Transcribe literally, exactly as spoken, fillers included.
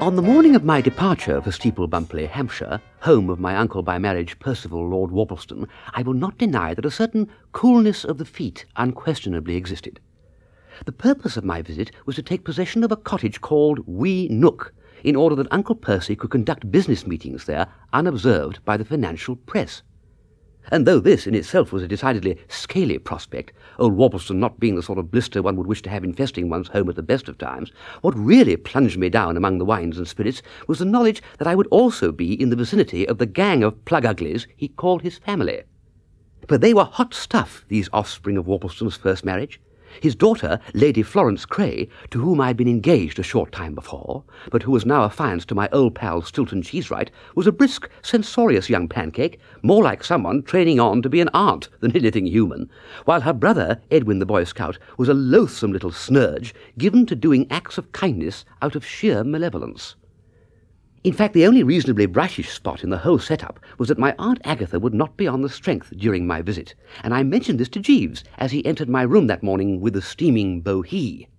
On the morning of my departure for Steeple Bumpley, Hampshire, home of my uncle by marriage Percival Lord Worplesdon, I will not deny that a certain coolness of the feet unquestionably existed. The purpose of my visit was to take possession of a cottage called Wee Nook, in order that Uncle Percy could conduct business meetings there unobserved by the financial press. And though this in itself was a decidedly scaly prospect, old Worplesdon not being the sort of blister one would wish to have infesting one's home at the best of times, what really plunged me down among the wines and spirits was the knowledge that I would also be in the vicinity of the gang of plug-uglies he called his family. But they were hot stuff, these offspring of Worplesdon's first marriage. His daughter, Lady Florence Cray, to whom I had been engaged a short time before, but who was now affianced to my old pal Stilton Cheesewright, was a brisk, censorious young pancake, more like someone training on to be an aunt than anything human, while her brother, Edwin the Boy Scout, was a loathsome little snurge, given to doing acts of kindness out of sheer malevolence. In fact, the only reasonably brightish spot in the whole set-up was that my Aunt Agatha would not be on the strength during my visit, and I mentioned this to Jeeves as he entered my room that morning with the steaming bohea.